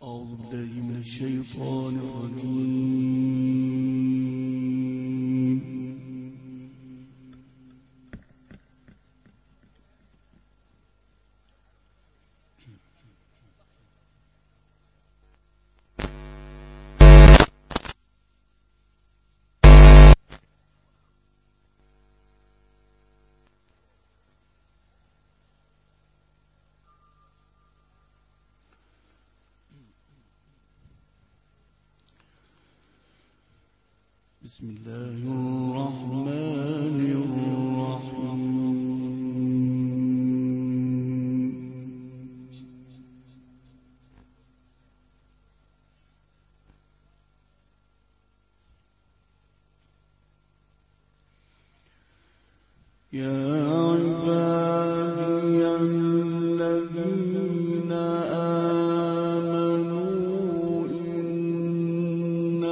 أعوذ بالله من الشيطان الرجيم. بسم الله الرحمن الرحيم. يا عبادي الذين آمنوا إن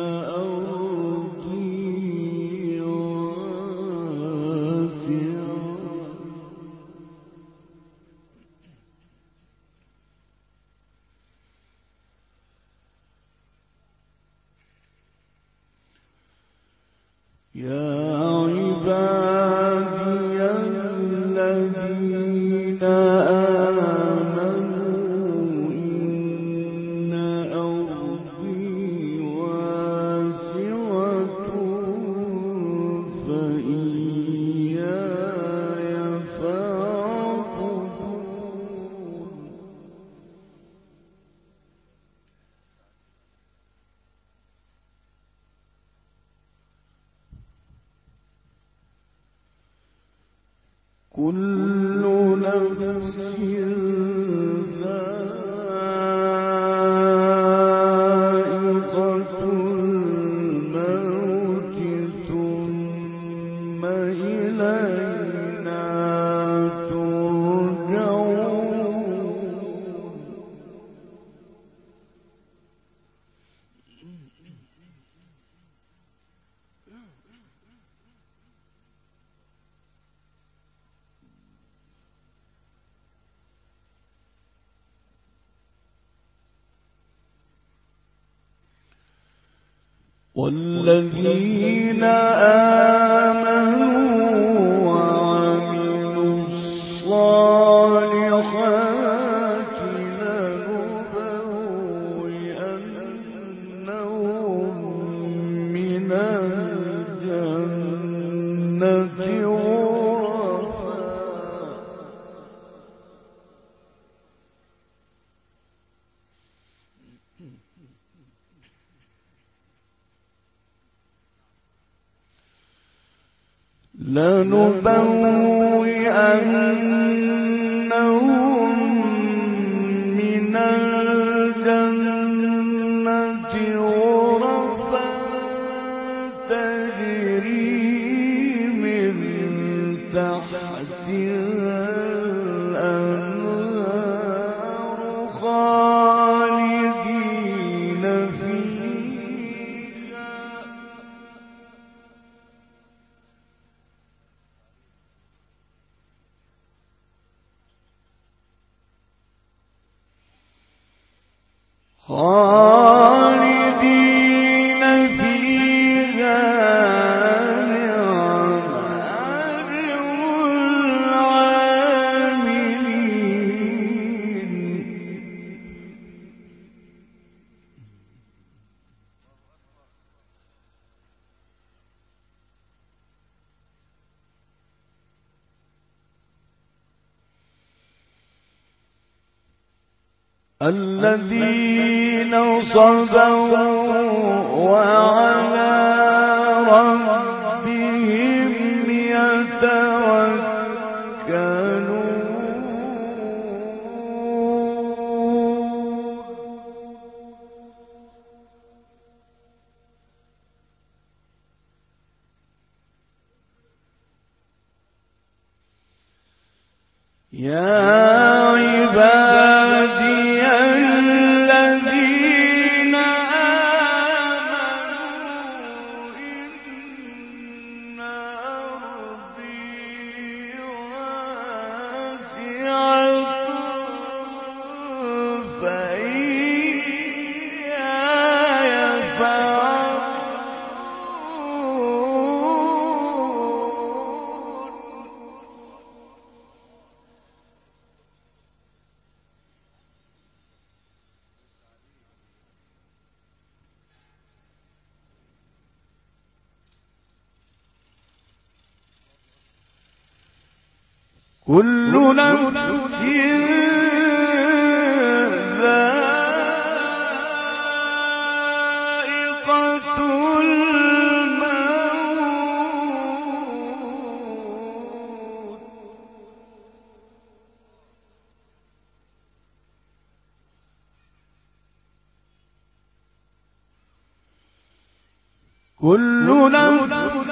أرضي واسعة فإياي فاعبدون. كل نفس ذائقة الموت ثم إلينا ترجعون. والذين آمنوا وعملوا الصالحات لنبوئنهم من الجنة غرفا تجري من تحتها الأنهار خالدين فيها. خالدين فيها نعم أجر العاملين. الذين صبروا وعلى ربهم يتوكلون. يا عبادي الذين آمنوا إن أرضي واسعة فإياي كل نفس ذائقة الموت كل نفس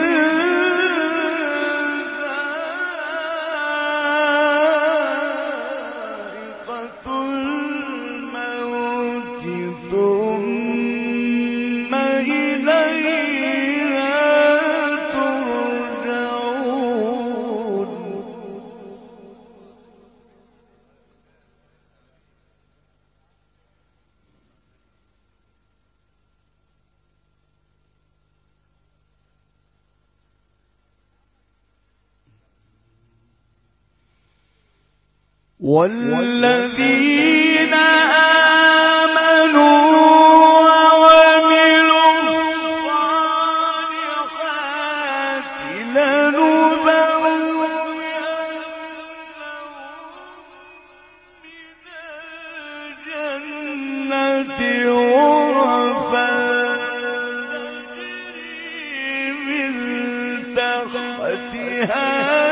والذين آمنوا وعملوا الصالحات لنبوئنهم من الجنة غرفا تجري من تحتها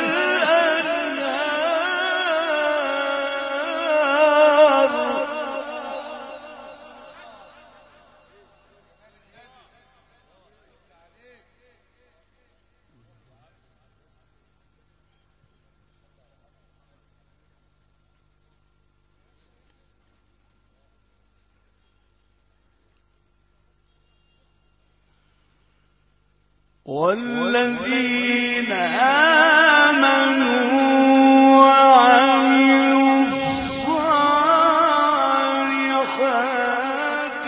والذين آمنوا وعملوا الصالحات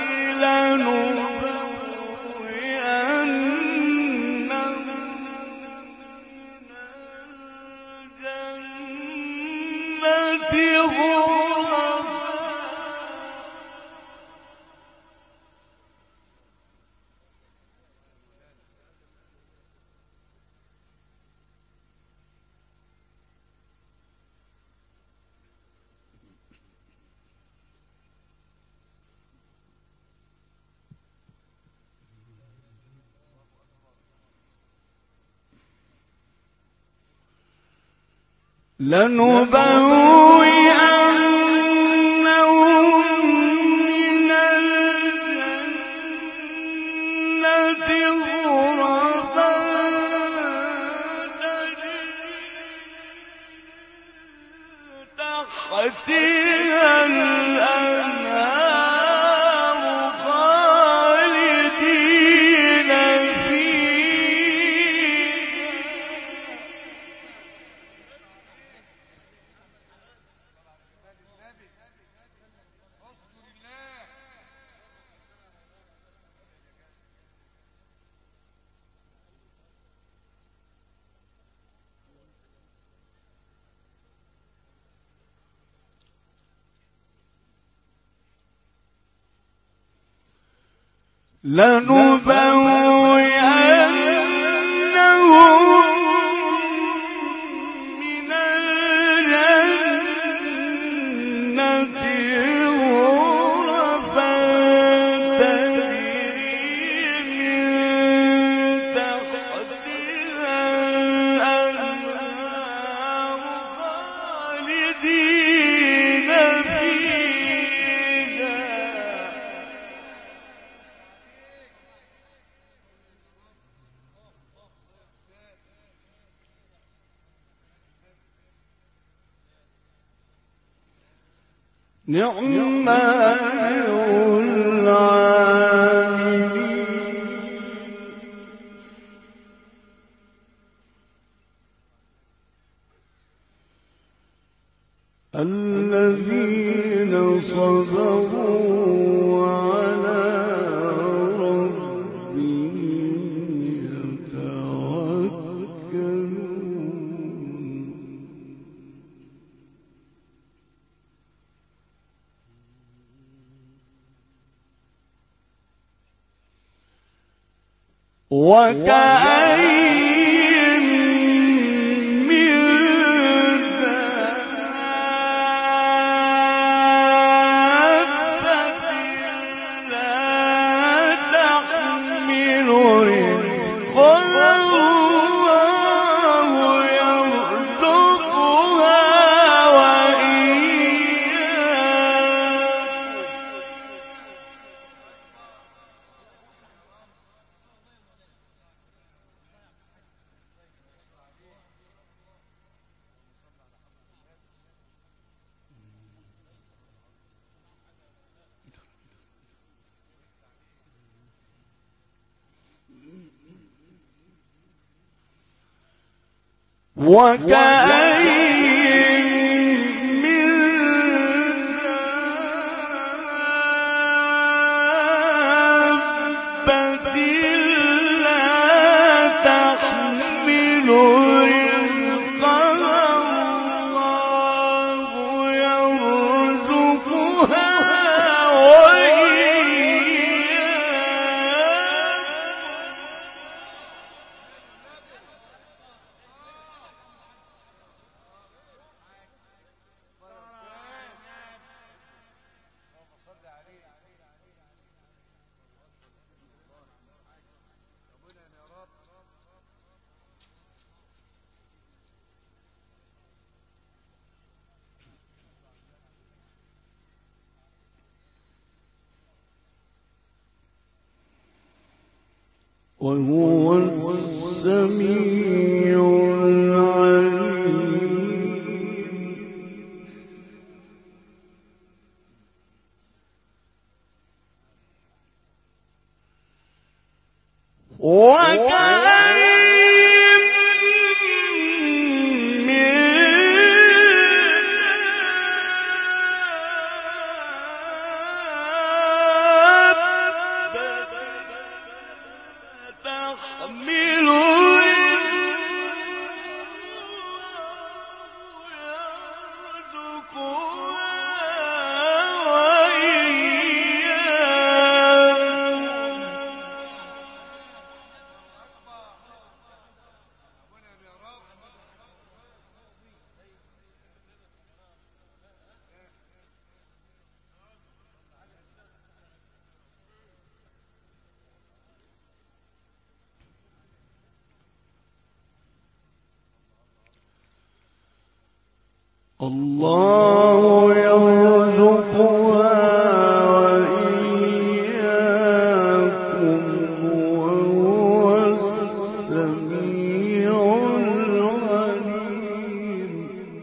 لنبوئنهم من الجنة غرفا لنبوئنهم من الجنة غرفا تجري تحتها الأنهار خالدين لنبوئنهم من الجنة غرفا تجري من تحتها الأنهار خالدين فيها نعم أجر العاملين الذين صبروا وعلى ربهم يتوكلون وكأين من وكأين من دابة لا تحمل رزقها الله يرزقها وهو السميع العليم. وكأين من تحمل الله يرزقها وإياكم وهو السميع العليم.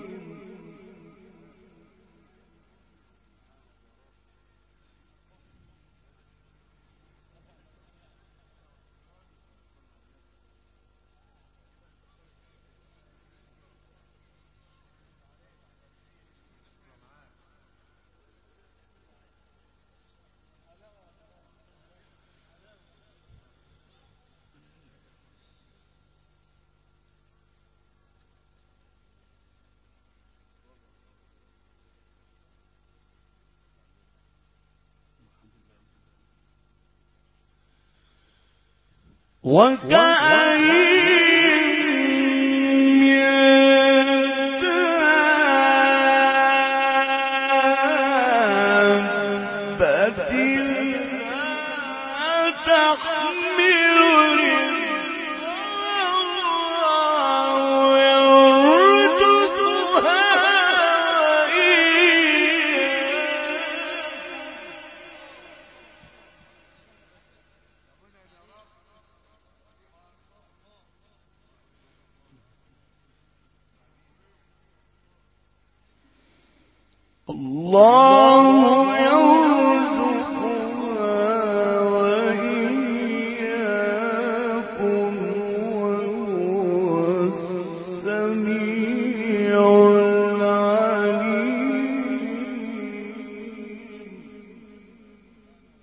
وكأين من دابة لا تحمل رزقها الله يرزقها الله يرزقها وإياكم وهو السميع العليم.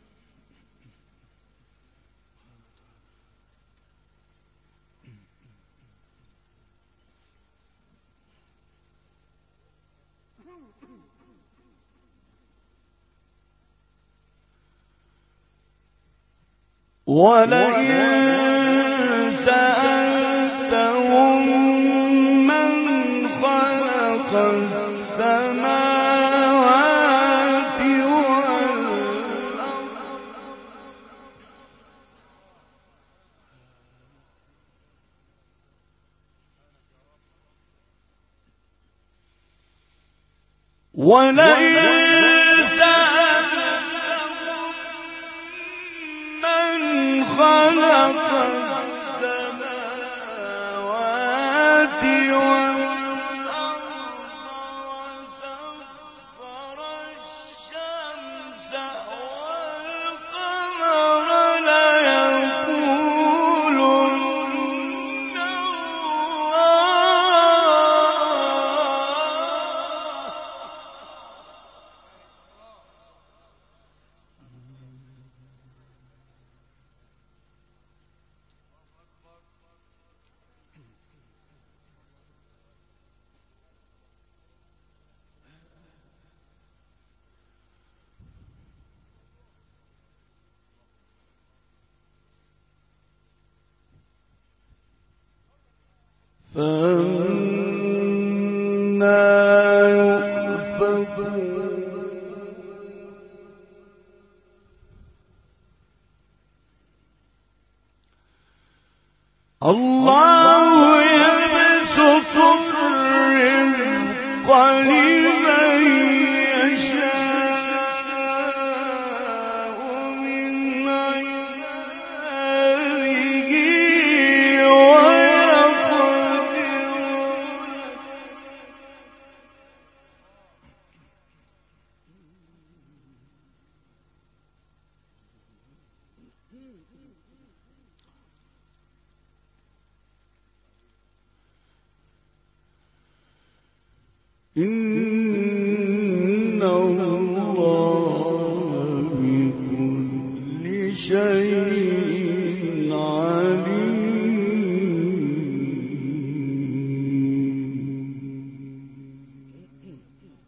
ولئن سألتهم من خلق السماوات والأرض ولئن خلق السماوات والأرض وسخر الشمس والقمر ليقولن الله الله يبسط الرزق لمن يشاء من عباده ويقدر إن الله بكل شيء عليم.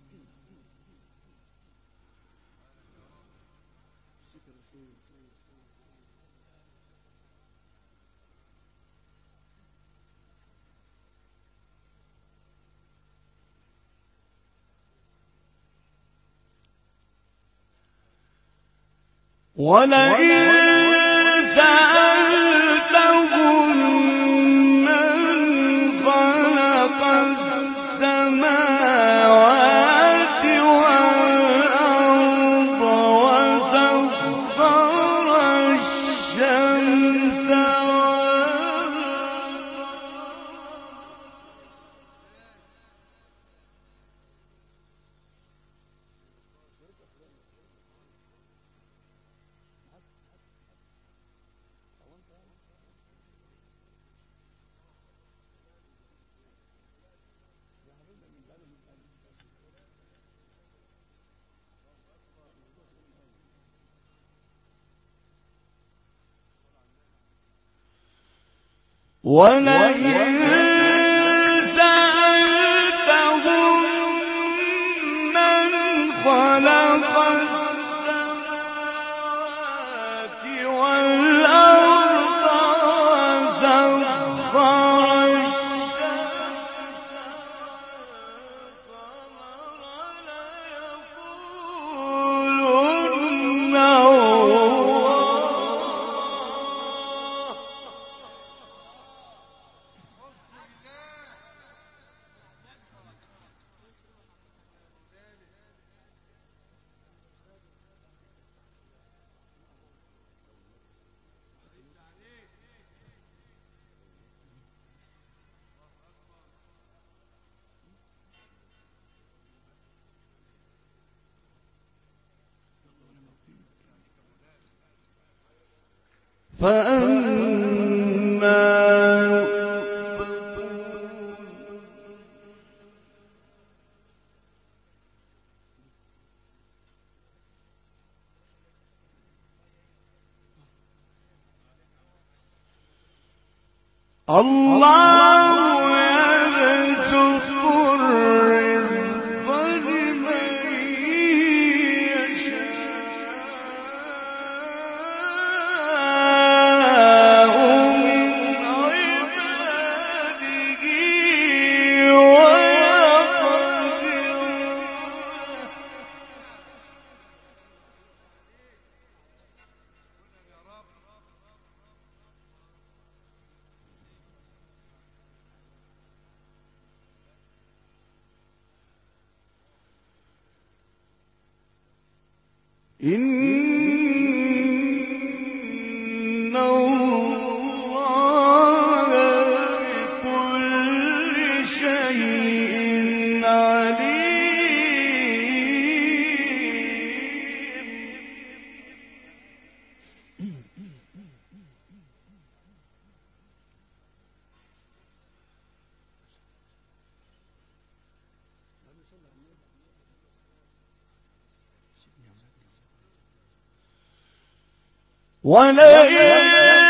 ولئن سألتهم من خلق السماوات والأرض وسخر الشمس ولئن سألتهم من خلق السماوات والأرض وسخر الشمس والقمر ليقولن فأنا الله يبسط الرزق لمن يشاء من عباده ويقدر إن الله بكل شيء عليم. ولئن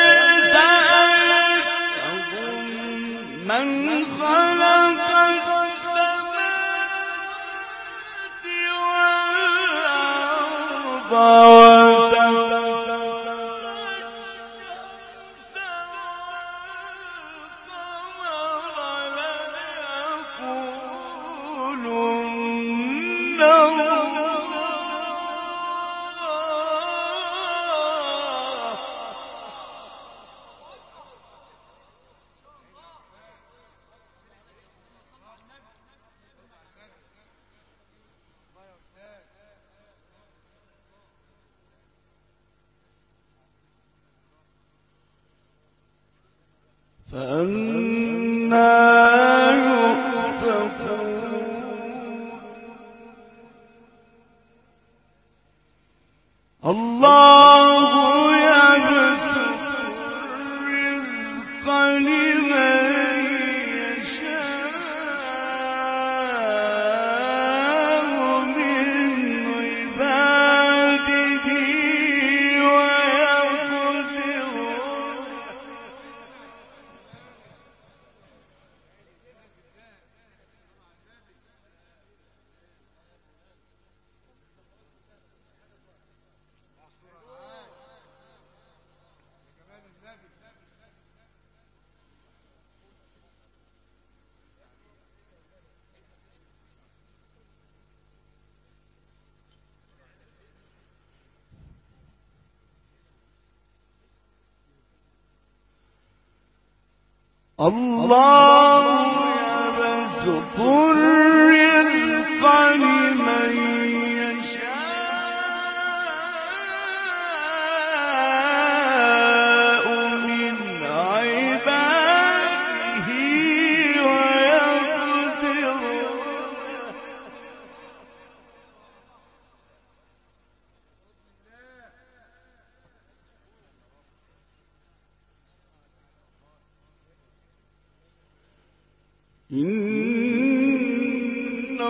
سألتهم من خلق السماوات والأرض وسخر الشمس والقمر فأنا الله يبسط الرزق لمن يشاء من عباده ويقدر الله يبسط الرزق لمن يشاء من عباده ويقدر إن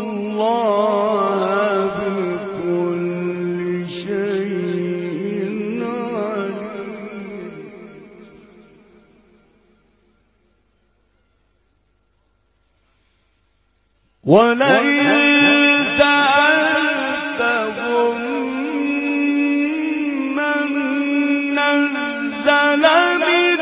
الله بكل شيء عليم ولئن سألتهم من نزل من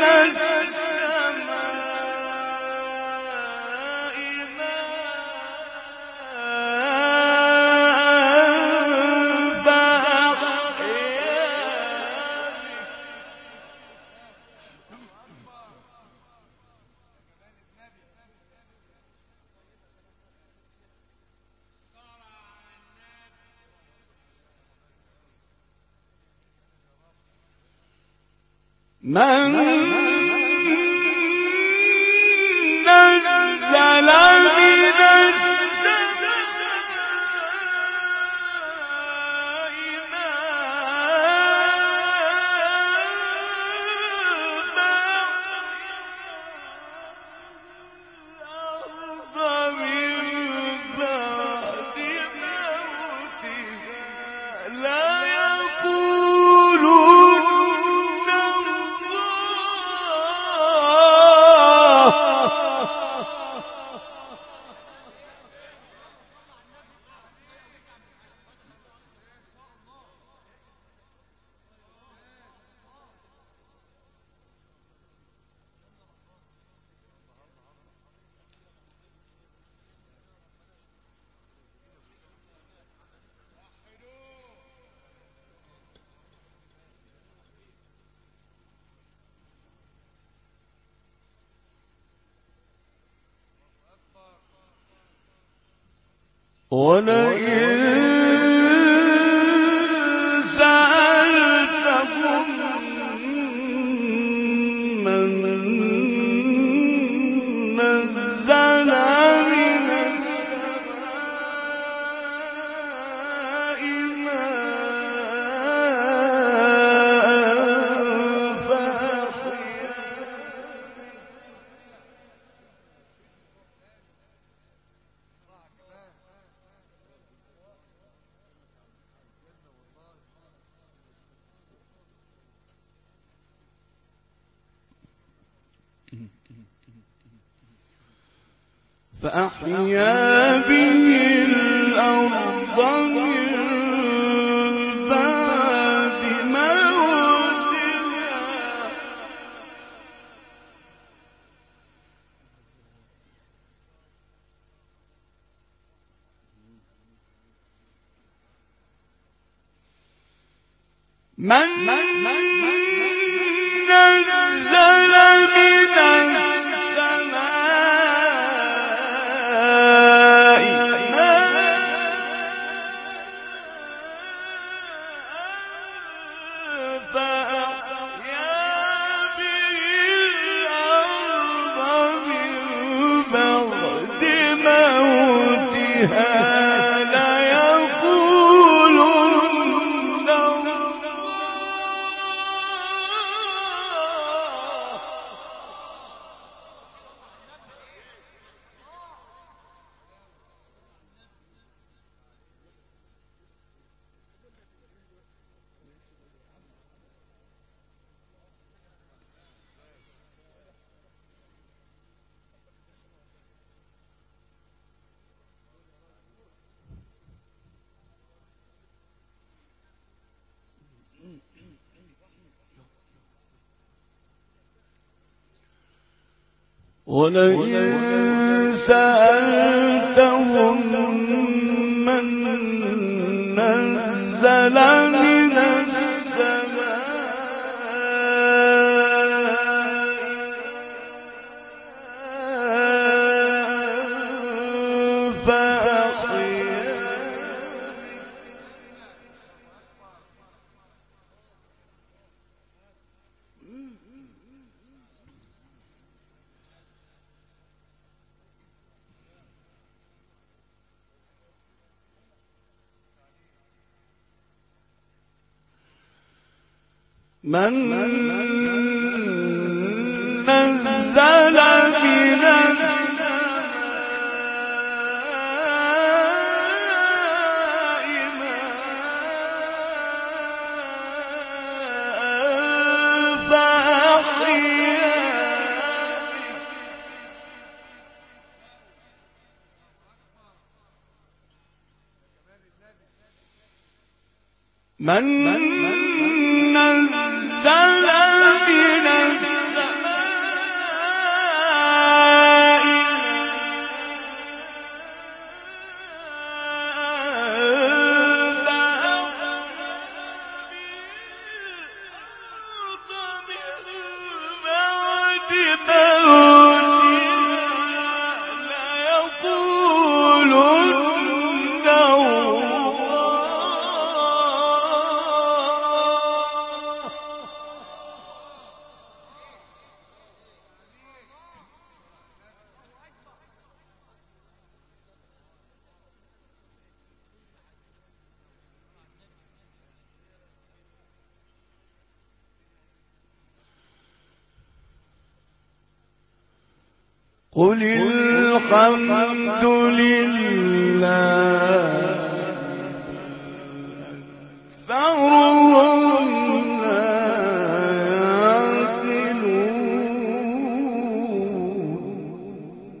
من نزل من السماء الأرض من بعد موتها لا يقولون ولئن سألتهم من نزل من السماء ماء فأحيا به الأرض من بعد موتها من نزل من السماء فأحيا به الأرض من بعد موتها ليقولن ولئن سألتهم من نزل من السماء فأحيا من نزل من السماء ماء فأحيا من نزل من السماء قل الحمد لله أكثرهم لا يعقلون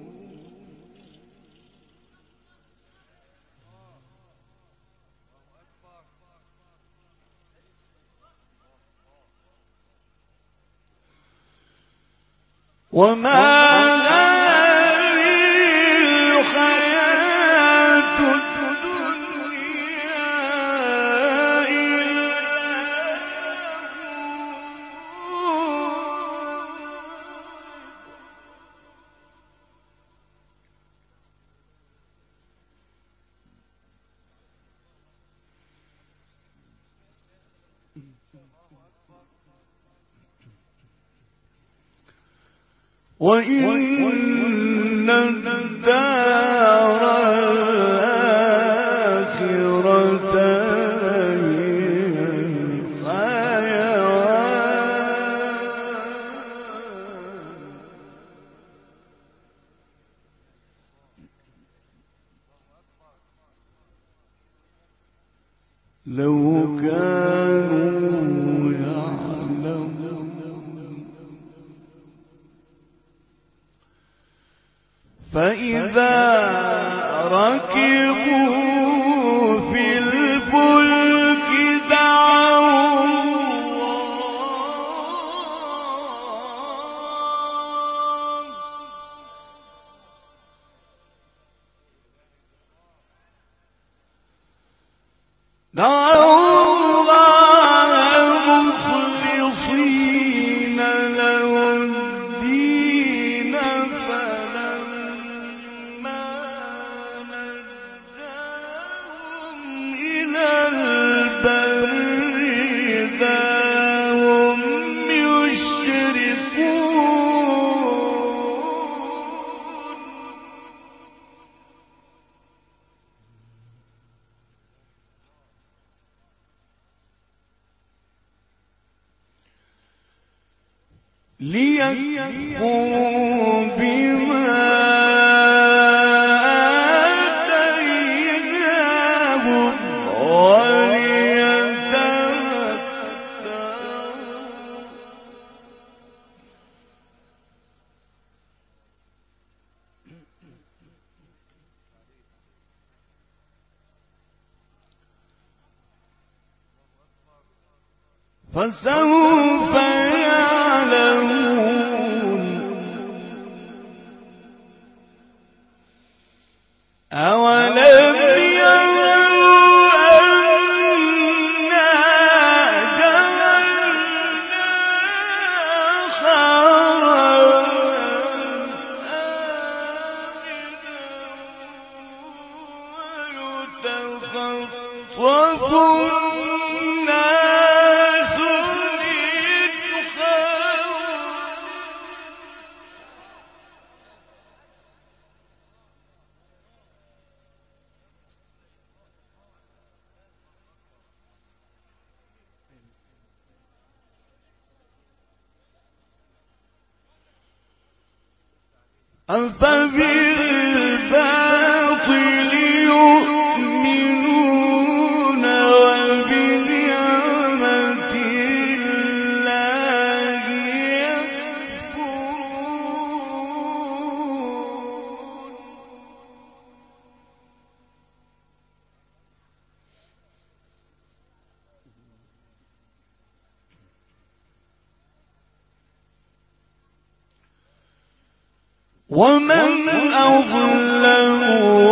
وما وإن الدار الآخرة هي الحيوان لو كانوا يعلمون فإذا ركبوا في الفلك دعوا الله ليكفروا بما آتيناهم وليتمتعوا. فسوف يعلمون. أولم يروا أنا جعلنا حرما آمنا ويتخطف الناس من أفبالباطل يؤمنون وبنعمة الله يكفرون. ومن أظلم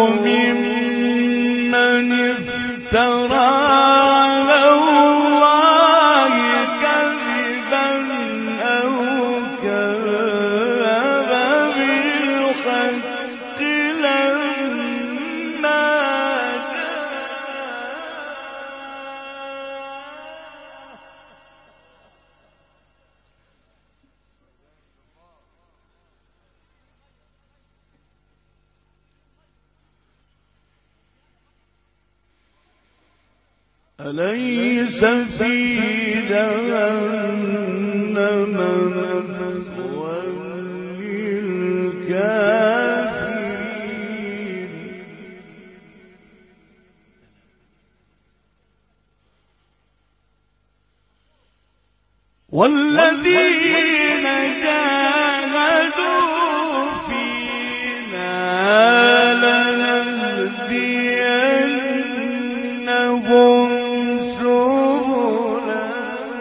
ممن افترى على الله كذبا أو كذب بالحق لما أليس في جهنم مثوى للكافرين. والذين جاهدوا فينا لنهدينهم سبلنا.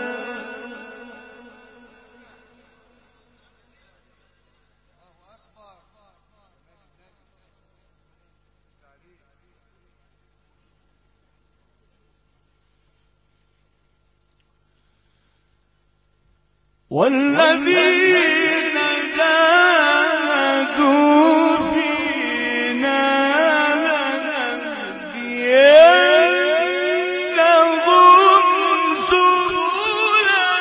والذين جاهدوا فينا لنهدينهم سبلنا.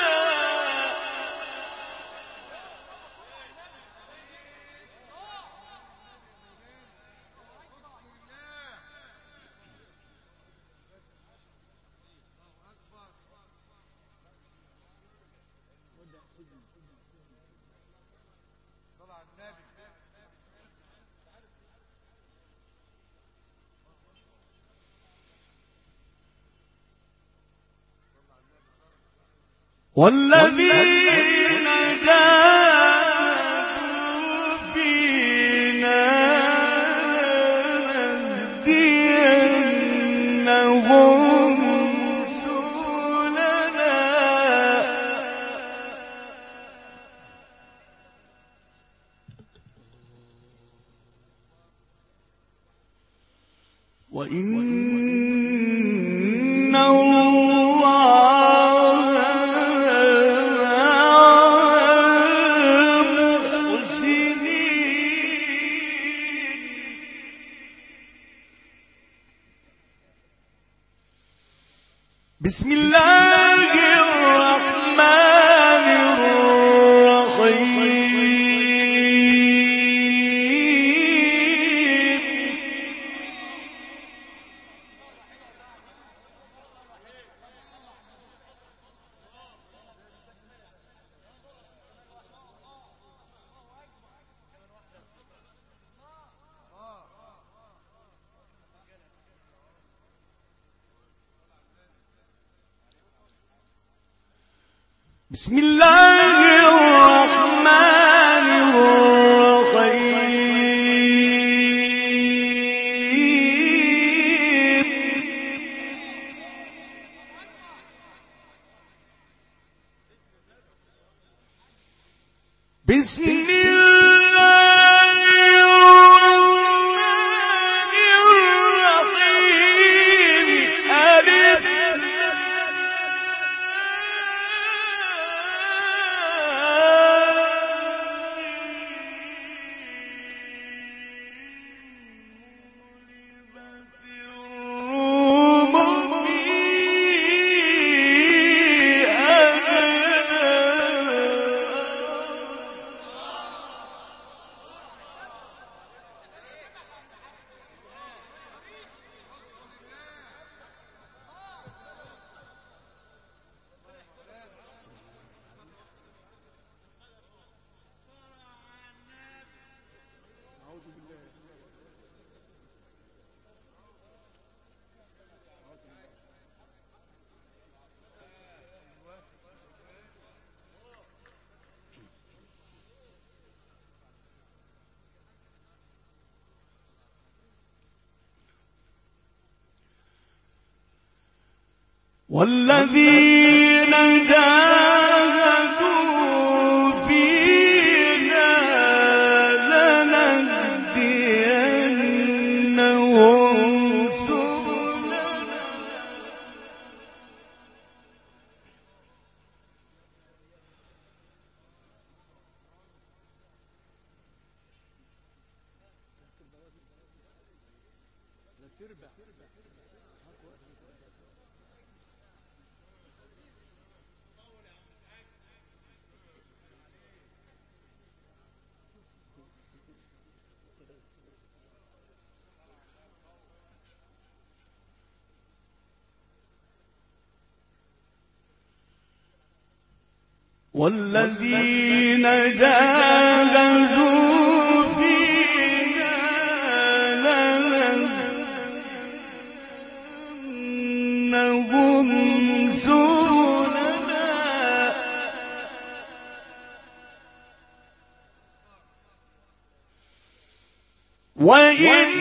والذين جاهدوا فينا لنهدينهم سبلنا. وإن الله بسم الله الرحمن الرحيم. بسم الله الرحمن الرحيم. بسم الله الرحمن الرحيم. ألف والذين جاهدوا فينا لنهدينهم سبلنا. والذين جاهدوا فينا لنهدينهم سبلنا. وإن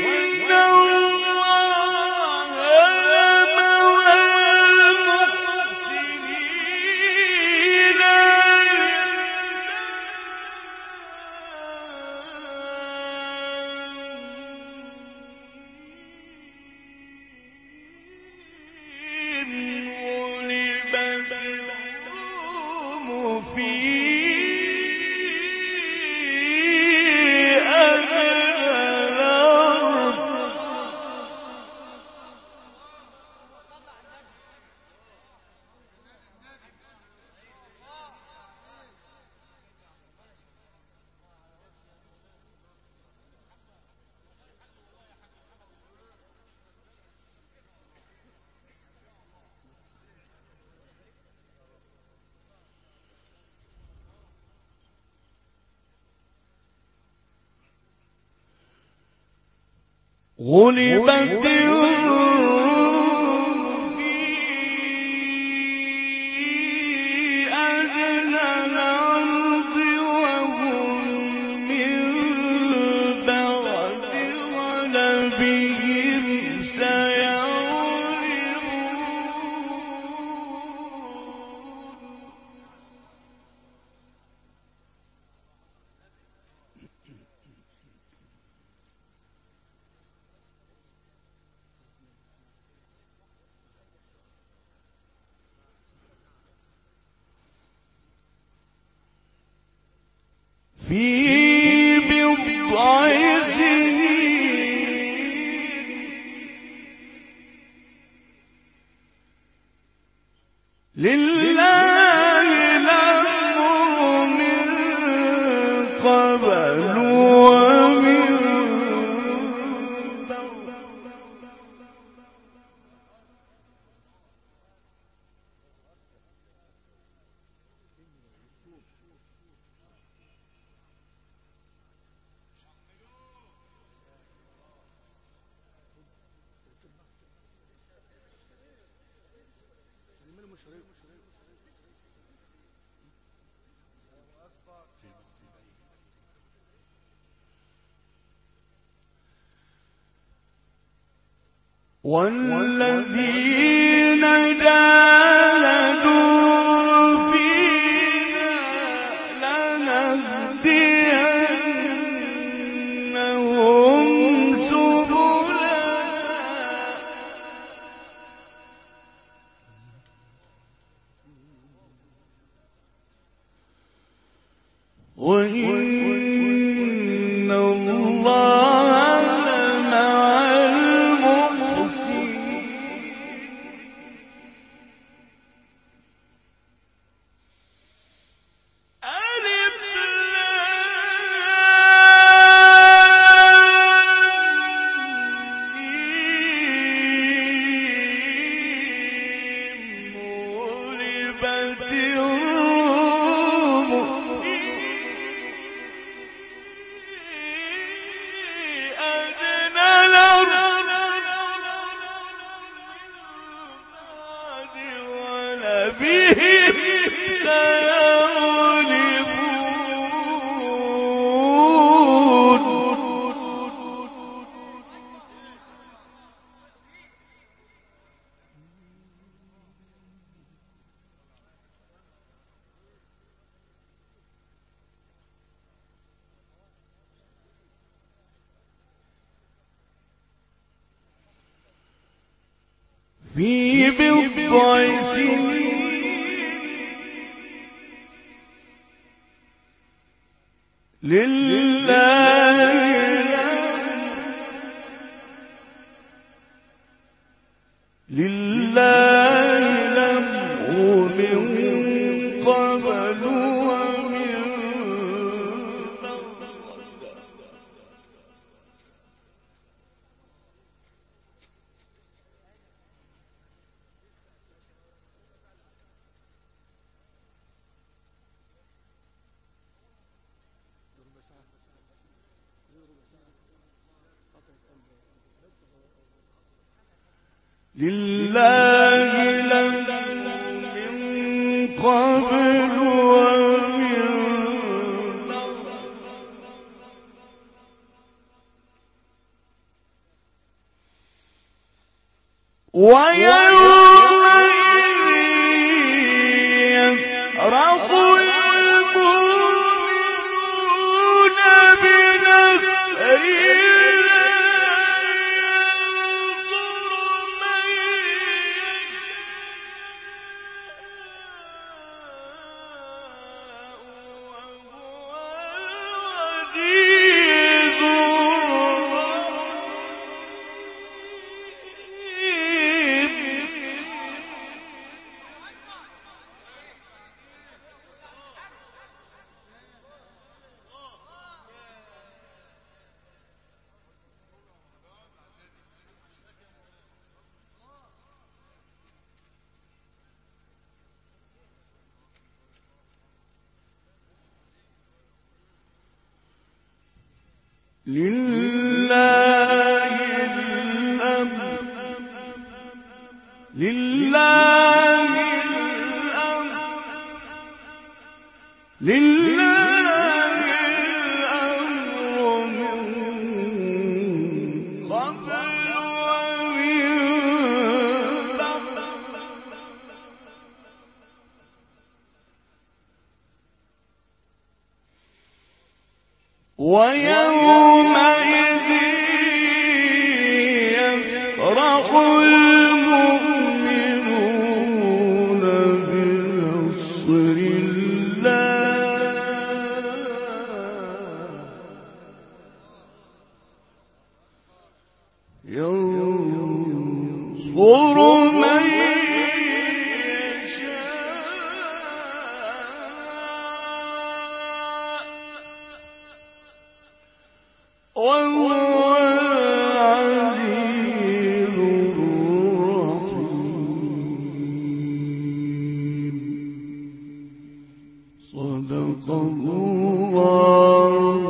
غلبت الروم في أدنى الأرض وهم من بعد غلبهم سيغلبون. في بضع سنين لله الأمر من قبل ومن بعد. والذين جاهدوا فينا لنهدينهم سبلنا وإن الله لمع المحسنين. ألف غلبت الروم في أدنى الأرض ولبهم سيغلبون. في بضع سنين لله الأمر من قبل ومن بعد. لله الأمر من قبل ومن بعد. ويومئذ يفرح المؤمنون بنصر لله الأمر لله الأمر لله الأمر من قبل ومن بعد. ويومئذ يفرح المؤمنون بنصر الله ينصر من وهو العزيز الرحيم. صدق الله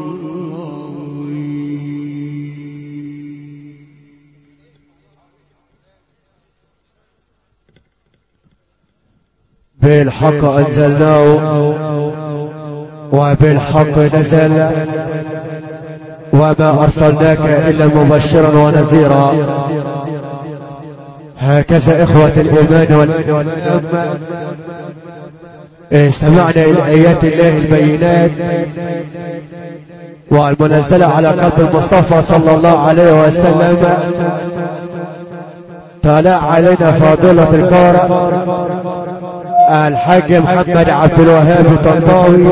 العظيم. بالحق أنزلناه وبالحق نزل وما أرسلناك إلا مبشرا ونذيرا هكذا إخوة الإيمان والإسلام استمعنا إلى آيات الله البينات والمنزلة على قلب المصطفى صلى الله عليه وسلم. طلع علينا فاضلة القارئ الحاج محمد عبد الوهاب الطنطاوي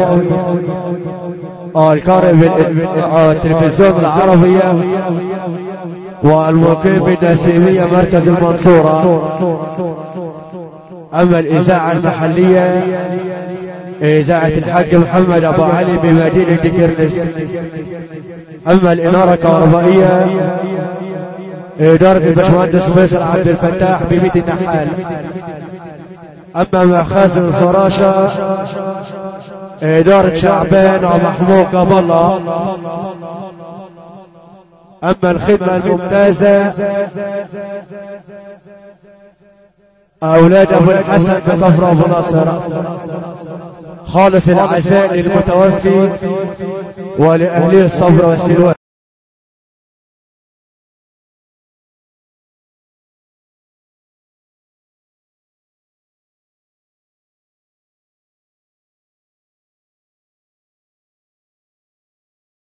القارئ بالتلفزيون العربية والمقيم بالنسيمية مركز المنصورة. أما الإذاعة المحلية إذاعة الحاج محمد أبو علي بمدينة كرنس. أما الإنارة الكهربائية إدارة الباشمهندس فيصل عبد الفتاح ببيت النحال. أما مخازن الفراشة إدارة شعبان ومحمود قبل الله. أما الخدمة الممتازة أولاد أبو الحسن بكفر أبو ناصر. خالص العزاء للمتوفي ولأهله الصبر والسلوان.